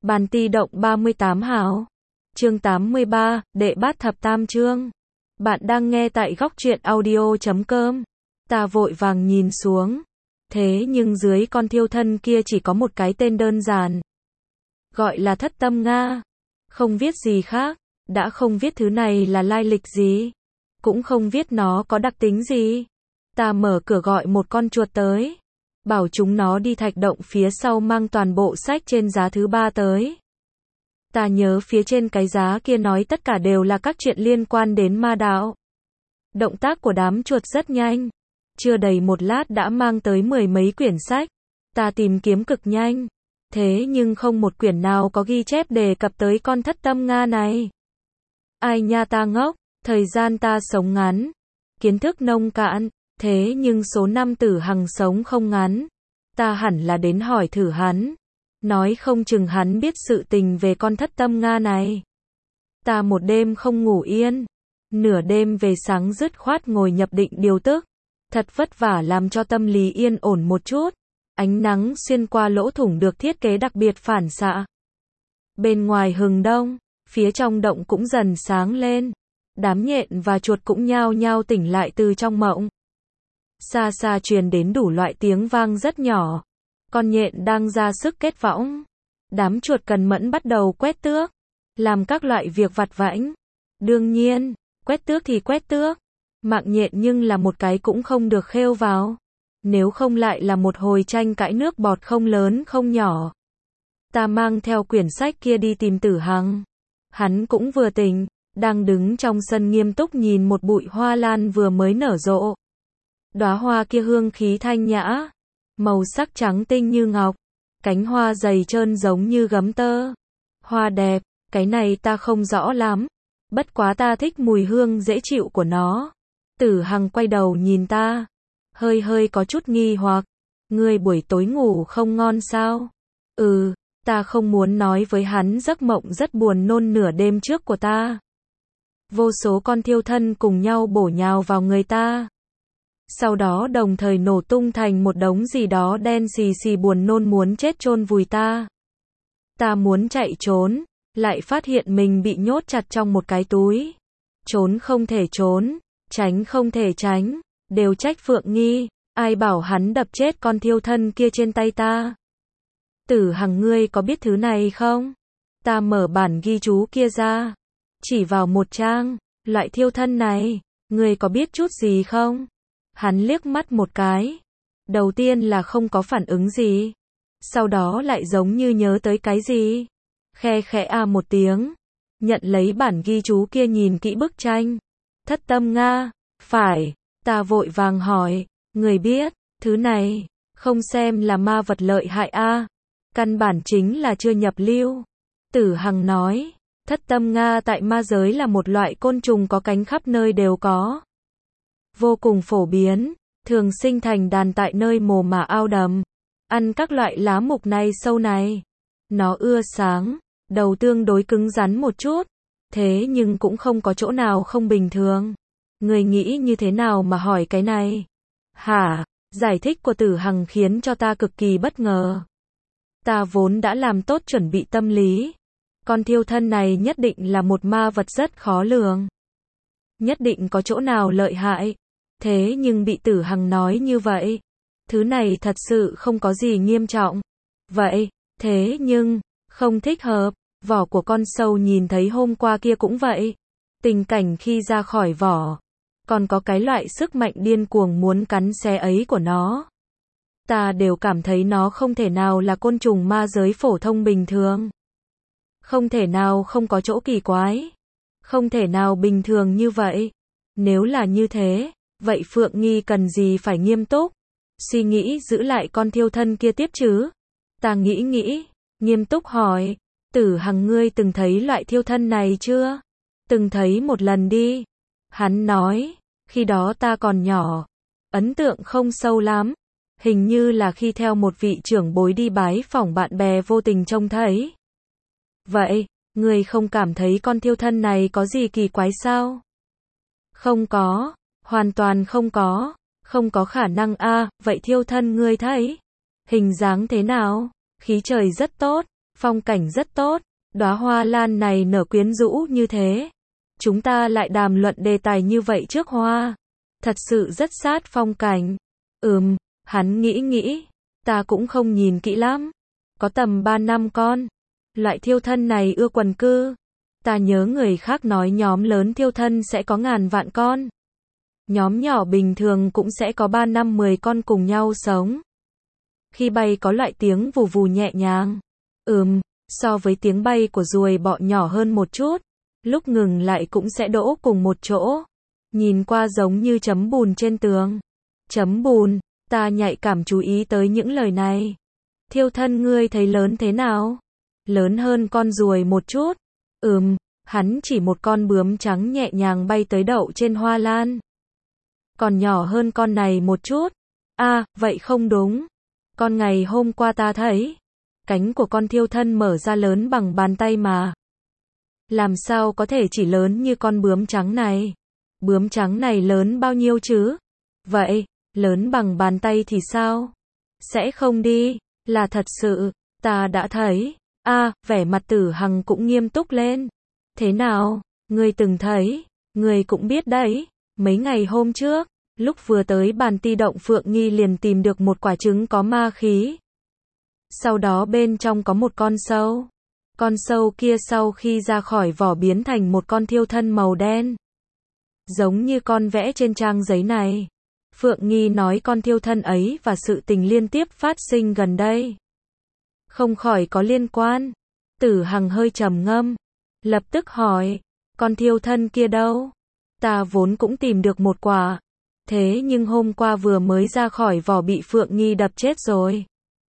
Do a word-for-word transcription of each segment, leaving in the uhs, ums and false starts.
Bàn ti động ba mươi tám hào. Chương tám mươi ba, đệ bát thập tam chương. Bạn đang nghe tại góc truyện audio chấm com. Ta vội vàng nhìn xuống. Thế nhưng dưới con thiêu thân kia chỉ có một cái tên đơn giản. Gọi là Thất Tâm Nga. Không viết gì khác. Đã không viết thứ này là lai lịch gì. Cũng không viết nó có đặc tính gì. Ta mở cửa gọi một con chuột tới. Bảo chúng nó đi thạch động phía sau mang toàn bộ sách trên giá thứ ba tới. Ta nhớ phía trên cái giá kia nói tất cả đều là các chuyện liên quan đến ma đạo. Động tác của đám chuột rất nhanh. Chưa đầy một lát đã mang tới mười mấy quyển sách. Ta tìm kiếm cực nhanh. Thế nhưng không một quyển nào có ghi chép đề cập tới con Thất Tâm Nga này. Ai nha, ta ngốc, thời gian ta sống ngắn. Kiến thức nông cạn. Thế nhưng số năm Tử Hằng sống không ngắn. Ta hẳn là đến hỏi thử hắn. Nói không chừng hắn biết sự tình về con Thất Tâm Nga này. Ta một đêm không ngủ yên. Nửa đêm về sáng dứt khoát ngồi nhập định điều tức. Thật vất vả làm cho tâm lý yên ổn một chút. Ánh nắng xuyên qua lỗ thủng được thiết kế đặc biệt phản xạ. Bên ngoài hừng đông, phía trong động cũng dần sáng lên. Đám nhện và chuột cũng nhao nhao tỉnh lại từ trong mộng. Xa xa truyền đến đủ loại tiếng vang rất nhỏ. Con nhện đang ra sức kết võng. Đám chuột cần mẫn bắt đầu quét tước. Làm các loại việc vặt vãnh. Đương nhiên, quét tước thì quét tước. Mạng nhện nhưng là một cái cũng không được khêu vào. Nếu không lại là một hồi tranh cãi nước bọt không lớn không nhỏ. Ta mang theo quyển sách kia đi tìm Tử Hằng. Hắn cũng vừa tỉnh, đang đứng trong sân nghiêm túc nhìn một bụi hoa lan vừa mới nở rộ. Đóa hoa kia hương khí thanh nhã, màu sắc trắng tinh như ngọc, cánh hoa dày trơn giống như gấm tơ. Hoa đẹp, cái này ta không rõ lắm, bất quá ta thích mùi hương dễ chịu của nó. Tử Hằng quay đầu nhìn ta, hơi hơi có chút nghi hoặc, ngươi buổi tối ngủ không ngon sao? Ừ, ta không muốn nói với hắn giấc mộng rất buồn nôn nửa đêm trước của ta. Vô số con thiêu thân cùng nhau bổ nhào vào người ta. Sau đó đồng thời nổ tung thành một đống gì đó đen xì xì buồn nôn muốn chết chôn vùi ta. Ta muốn chạy trốn, lại phát hiện mình bị nhốt chặt trong một cái túi. Trốn không thể trốn, tránh không thể tránh, đều trách Phượng Nghi, ai bảo hắn đập chết con thiêu thân kia trên tay ta. Tử Hằng, ngươi có biết thứ này không? Ta mở bản ghi chú kia ra, chỉ vào một trang, loại thiêu thân này, ngươi có biết chút gì không? Hắn liếc mắt một cái. Đầu tiên là không có phản ứng gì. Sau đó lại giống như nhớ tới cái gì. Khe khẽ a một tiếng. Nhận lấy bản ghi chú kia nhìn kỹ bức tranh. Thất Tâm Nga. Phải. Ta vội vàng hỏi. Người biết, thứ này, không xem là ma vật lợi hại a. Căn bản chính là chưa nhập lưu. Tử Hằng nói. Thất Tâm Nga tại ma giới là một loại côn trùng có cánh khắp nơi đều có. Vô cùng phổ biến, thường sinh thành đàn tại nơi mồ mả ao đầm, ăn các loại lá mục này sâu này. Nó ưa sáng, đầu tương đối cứng rắn một chút, thế nhưng cũng không có chỗ nào không bình thường. Người nghĩ như thế nào mà hỏi cái này? Hả? Giải thích của Tử Hằng khiến cho ta cực kỳ bất ngờ. Ta vốn đã làm tốt chuẩn bị tâm lý. Con thiêu thân này nhất định là một ma vật rất khó lường. Nhất định có chỗ nào lợi hại. Thế nhưng bị Tử Hằng nói như vậy, thứ này thật sự không có gì nghiêm trọng. Vậy, thế nhưng, không thích hợp, vỏ của con sâu nhìn thấy hôm qua kia cũng vậy. Tình cảnh khi ra khỏi vỏ, còn có cái loại sức mạnh điên cuồng muốn cắn xé ấy của nó. Ta đều cảm thấy nó không thể nào là côn trùng ma giới phổ thông bình thường. Không thể nào không có chỗ kỳ quái. Không thể nào bình thường như vậy. Nếu là như thế, vậy Phượng Nghi cần gì phải nghiêm túc, suy nghĩ giữ lại con thiêu thân kia tiếp chứ? Ta nghĩ nghĩ, nghiêm túc hỏi, Tử Hằng, ngươi từng thấy loại thiêu thân này chưa? Từng thấy một lần đi. Hắn nói, khi đó ta còn nhỏ, ấn tượng không sâu lắm, hình như là khi theo một vị trưởng bối đi bái phỏng bạn bè vô tình trông thấy. Vậy, ngươi không cảm thấy con thiêu thân này có gì kỳ quái sao? Không có. Hoàn toàn không có, không có khả năng a. À, vậy thiêu thân ngươi thấy hình dáng thế nào? Khí trời rất tốt, Phong cảnh rất tốt, đóa hoa lan này nở quyến rũ như thế. Chúng ta lại đàm luận đề tài như vậy trước hoa. Thật sự rất sát phong cảnh. Ừm, hắn nghĩ nghĩ. Ta cũng không nhìn kỹ lắm. Có tầm ba năm con. Loại thiêu thân này ưa quần cư. Ta nhớ người khác nói nhóm lớn thiêu thân sẽ có ngàn vạn con. Nhóm nhỏ bình thường cũng sẽ có ba năm mười con cùng nhau sống. Khi bay có loại tiếng vù vù nhẹ nhàng. Ừm, so với tiếng bay của ruồi bọ nhỏ hơn một chút. Lúc ngừng lại cũng sẽ đỗ cùng một chỗ. Nhìn qua giống như chấm bùn trên tường. Chấm bùn, ta nhạy cảm chú ý tới những lời này. Thiêu thân ngươi thấy lớn thế nào? Lớn hơn con ruồi một chút. Ừm, hắn chỉ một con bướm trắng nhẹ nhàng bay tới đậu trên hoa lan. Còn nhỏ hơn con này một chút. À, vậy không đúng. Con ngày hôm qua ta thấy. Cánh của con thiêu thân mở ra lớn bằng bàn tay mà. Làm sao có thể chỉ lớn như con bướm trắng này? Bướm trắng này lớn bao nhiêu chứ? Vậy, lớn bằng bàn tay thì sao? Sẽ không đi, là thật sự, ta đã thấy. À, vẻ mặt Tử Hằng cũng nghiêm túc lên. Thế nào, ngươi từng thấy, ngươi cũng biết đấy, mấy ngày hôm trước, lúc vừa tới bàn ti động Phượng Nghi liền tìm được một quả trứng có ma khí. Sau đó bên trong có một con sâu. Con sâu kia sau khi ra khỏi vỏ biến thành một con thiêu thân màu đen. Giống như con vẽ trên trang giấy này. Phượng Nghi nói con thiêu thân ấy và sự tình liên tiếp phát sinh gần đây. Không khỏi có liên quan. Tử Hằng hơi trầm ngâm. Lập tức hỏi, con thiêu thân kia đâu? Ta vốn cũng tìm được một quả. Thế nhưng hôm qua vừa mới ra khỏi vỏ bị Phượng Nghi đập chết rồi.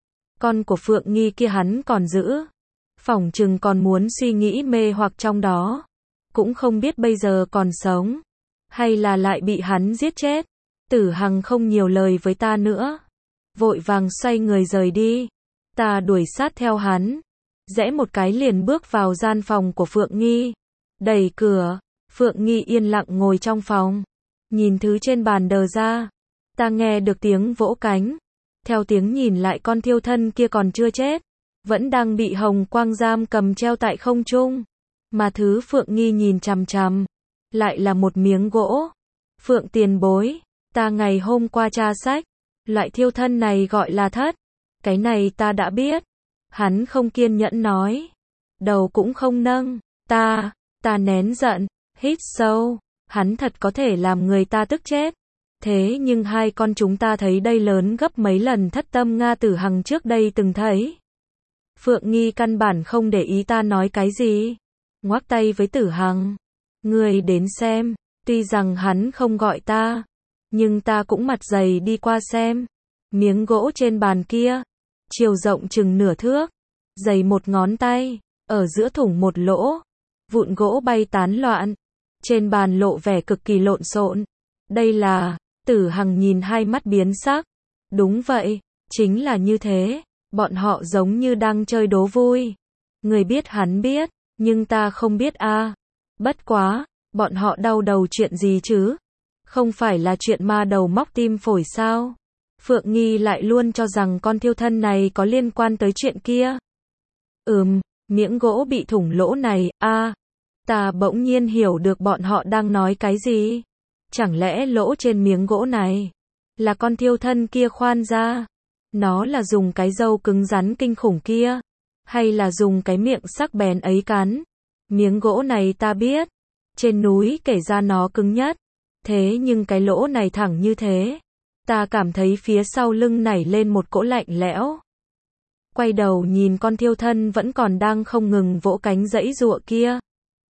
Con của Phượng Nghi kia hắn còn giữ. Phỏng chừng còn muốn suy nghĩ mê hoặc trong đó. Cũng không biết bây giờ còn sống. Hay là lại bị hắn giết chết. Tử Hằng không nhiều lời với ta nữa. Vội vàng xoay người rời đi. Ta đuổi sát theo hắn. Rẽ một cái liền bước vào gian phòng của Phượng Nghi. Đẩy cửa. Phượng Nghi yên lặng ngồi trong phòng. Nhìn thứ trên bàn đờ ra. Ta nghe được tiếng vỗ cánh. Theo tiếng nhìn lại con thiêu thân kia còn chưa chết. Vẫn đang bị hồng quang giam cầm treo tại không trung. Mà thứ Phượng Nghi nhìn chằm chằm. Lại là một miếng gỗ. Phượng tiền bối. Ta ngày hôm qua tra sách. Loại thiêu thân này gọi là thất. Cái này ta đã biết. Hắn không kiên nhẫn nói. Đầu cũng không nâng. Ta, ta nén giận. Hít sâu. Hắn thật có thể làm người ta tức chết. Thế nhưng hai con chúng ta thấy đây lớn gấp mấy lần thất tâm Nga Tử Hằng trước đây từng thấy. Phượng Nghi căn bản không để ý ta nói cái gì. Ngoắc tay với Tử Hằng. Ngươi đến xem. Tuy rằng hắn không gọi ta. Nhưng ta cũng mặt dày đi qua xem. Miếng gỗ trên bàn kia. Chiều rộng chừng nửa thước. Dày một ngón tay. Ở giữa thủng một lỗ. Vụn gỗ bay tán loạn. Trên bàn lộ vẻ cực kỳ lộn xộn. Đây là... Tử Hằng nhìn hai mắt biến sắc. Đúng vậy. Chính là như thế. Bọn họ giống như đang chơi đố vui. Người biết hắn biết. Nhưng ta không biết a. À. Bất quá. Bọn họ đau đầu chuyện gì chứ? Không phải là chuyện ma đầu móc tim phổi sao? Phượng Nghi lại luôn cho rằng con thiêu thân này có liên quan tới chuyện kia. Ừm, miếng gỗ bị thủng lỗ này, a, à, ta bỗng nhiên hiểu được bọn họ đang nói cái gì. Chẳng lẽ lỗ trên miếng gỗ này là con thiêu thân kia khoan ra? Nó là dùng cái râu cứng rắn kinh khủng kia, hay là dùng cái miệng sắc bén ấy cắn? Miếng gỗ này ta biết, trên núi kể ra nó cứng nhất. Thế nhưng cái lỗ này thẳng như thế. Ta cảm thấy phía sau lưng nảy lên một cỗ lạnh lẽo. Quay đầu nhìn con thiêu thân vẫn còn đang không ngừng vỗ cánh giãy giụa kia.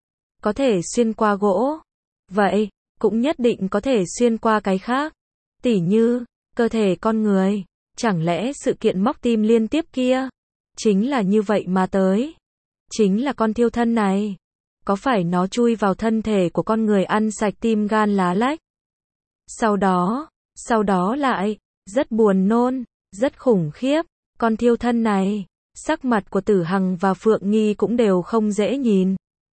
Có thể xuyên qua gỗ. Vậy, cũng nhất định có thể xuyên qua cái khác. Tỉ như, cơ thể con người. Chẳng lẽ sự kiện móc tim liên tiếp kia chính là như vậy mà tới? Chính là con thiêu thân này. Có phải nó chui vào thân thể của con người ăn sạch tim gan lá lách? Sau đó, sau đó lại, rất buồn nôn, rất khủng khiếp, con thiêu thân này, sắc mặt của Tử Hằng và Phượng Nghi cũng đều không dễ nhìn.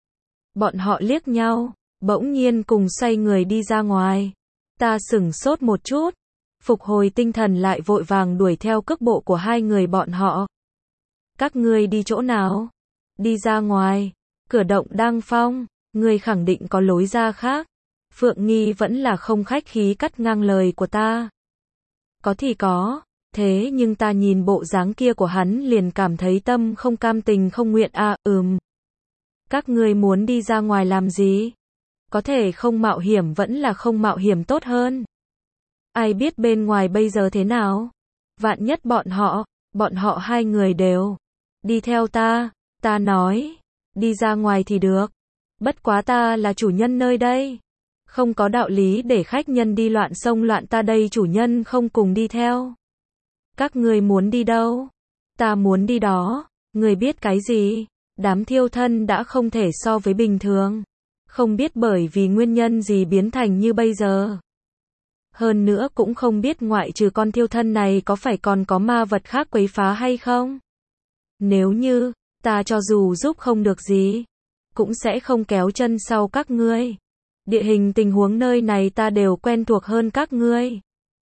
Bọn họ liếc nhau, bỗng nhiên cùng xoay người đi ra ngoài. Ta sửng sốt một chút, phục hồi tinh thần lại vội vàng đuổi theo cước bộ của hai người bọn họ. Các ngươi đi chỗ nào? Đi ra ngoài. Cửa động đang phong. Ngươi khẳng định có lối ra khác. Phượng Nghi vẫn là không khách khí cắt ngang lời của ta. Có thì có. Thế nhưng ta nhìn bộ dáng kia của hắn liền cảm thấy tâm không cam tình không nguyện à, ừm. Các ngươi muốn đi ra ngoài làm gì? Có thể không mạo hiểm vẫn là không mạo hiểm tốt hơn. Ai biết bên ngoài bây giờ thế nào? Vạn nhất bọn họ, bọn họ hai người đều đi theo ta, ta nói, đi ra ngoài thì được. Bất quá ta là chủ nhân nơi đây. Không có đạo lý để khách nhân đi loạn xông loạn ta đây chủ nhân không cùng đi theo. Các ngươi muốn đi đâu? Ta muốn đi đó. Ngươi biết cái gì? Đám thiêu thân đã không thể so với bình thường. Không biết bởi vì nguyên nhân gì biến thành như bây giờ. Hơn nữa cũng không biết ngoại trừ con thiêu thân này có phải còn có ma vật khác quấy phá hay không. Nếu như, ta cho dù giúp không được gì, cũng sẽ không kéo chân sau các ngươi. Địa hình tình huống nơi này ta đều quen thuộc hơn các ngươi.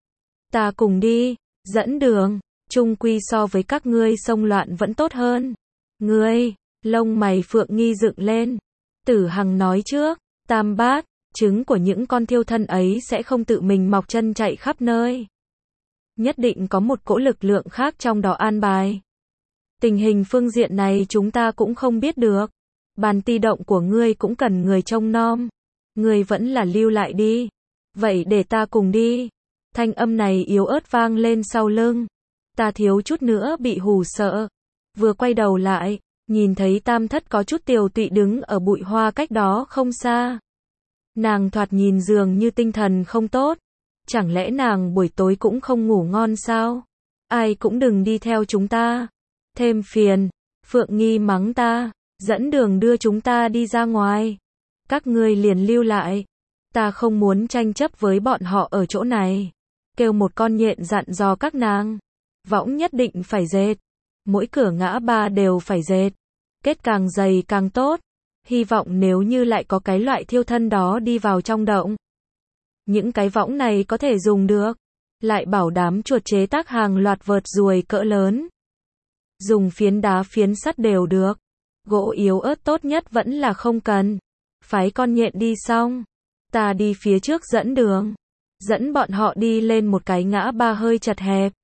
Ta cùng đi, dẫn đường, chung quy so với các ngươi xông loạn vẫn tốt hơn. Ngươi, lông mày Phượng Nghi dựng lên. Tử Hằng nói trước, Tam Bát, trứng của những con thiêu thân ấy sẽ không tự mình mọc chân chạy khắp nơi. Nhất định có một cỗ lực lượng khác trong đó an bài. Tình hình phương diện này chúng ta cũng không biết được. Bàn ti động của ngươi cũng cần người trông nom. Ngươi vẫn là lưu lại đi. Vậy để ta cùng đi. Thanh âm này yếu ớt vang lên sau lưng. Ta thiếu chút nữa bị hù sợ. Vừa quay đầu lại, nhìn thấy Tam Thất có chút tiều tụy đứng ở bụi hoa cách đó không xa. Nàng thoạt nhìn dường như tinh thần không tốt. Chẳng lẽ nàng buổi tối cũng không ngủ ngon sao? Ai cũng đừng đi theo chúng ta. Thêm phiền. Phượng Nghi mắng ta. Dẫn đường đưa chúng ta đi ra ngoài. Các ngươi liền lưu lại. Ta không muốn tranh chấp với bọn họ ở chỗ này. Kêu một con nhện dặn dò các nàng. Võng nhất định phải dệt. Mỗi cửa ngã ba đều phải dệt. Kết càng dày càng tốt. Hy vọng nếu như lại có cái loại thiêu thân đó đi vào trong động. Những cái võng này có thể dùng được. Lại bảo đảm chuột chế tác hàng loạt vợt ruồi cỡ lớn. Dùng phiến đá phiến sắt đều được. Gỗ yếu ớt tốt nhất vẫn là không cần. Phái con nhện đi xong. Ta đi phía trước dẫn đường. Dẫn bọn họ đi lên một cái ngã ba hơi chật hẹp.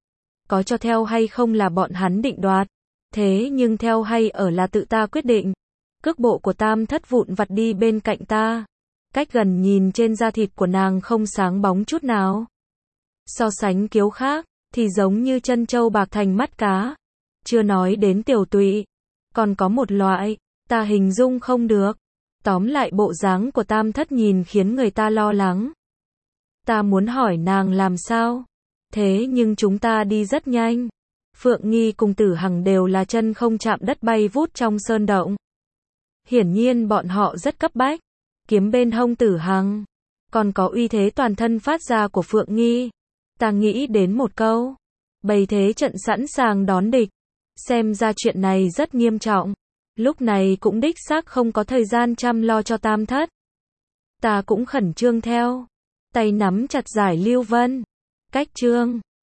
Có cho theo hay không là bọn hắn định đoạt. Thế nhưng theo hay ở là tự ta quyết định. Cước bộ của Tam Thất vụn vặt đi bên cạnh ta. Cách gần nhìn trên da thịt của nàng không sáng bóng chút nào. So sánh kiếu khác, thì giống như chân trâu bạc thành mắt cá. Chưa nói đến tiểu tụy. Còn có một loại, ta hình dung không được. Tóm lại bộ dáng của Tam Thất nhìn khiến người ta lo lắng. Ta muốn hỏi nàng làm sao? Thế nhưng chúng ta đi rất nhanh. Phượng Nghi cùng Tử Hằng đều là chân không chạm đất bay vút trong sơn động. Hiển nhiên bọn họ rất cấp bách. Kiếm bên hông Tử Hằng. Còn có uy thế toàn thân phát ra của Phượng Nghi. Ta nghĩ đến một câu. Bày thế trận sẵn sàng đón địch. Xem ra chuyện này rất nghiêm trọng. Lúc này cũng đích xác không có thời gian chăm lo cho Tam Thất. Ta cũng khẩn trương theo. Tay nắm chặt giải lưu vân. Cách trương.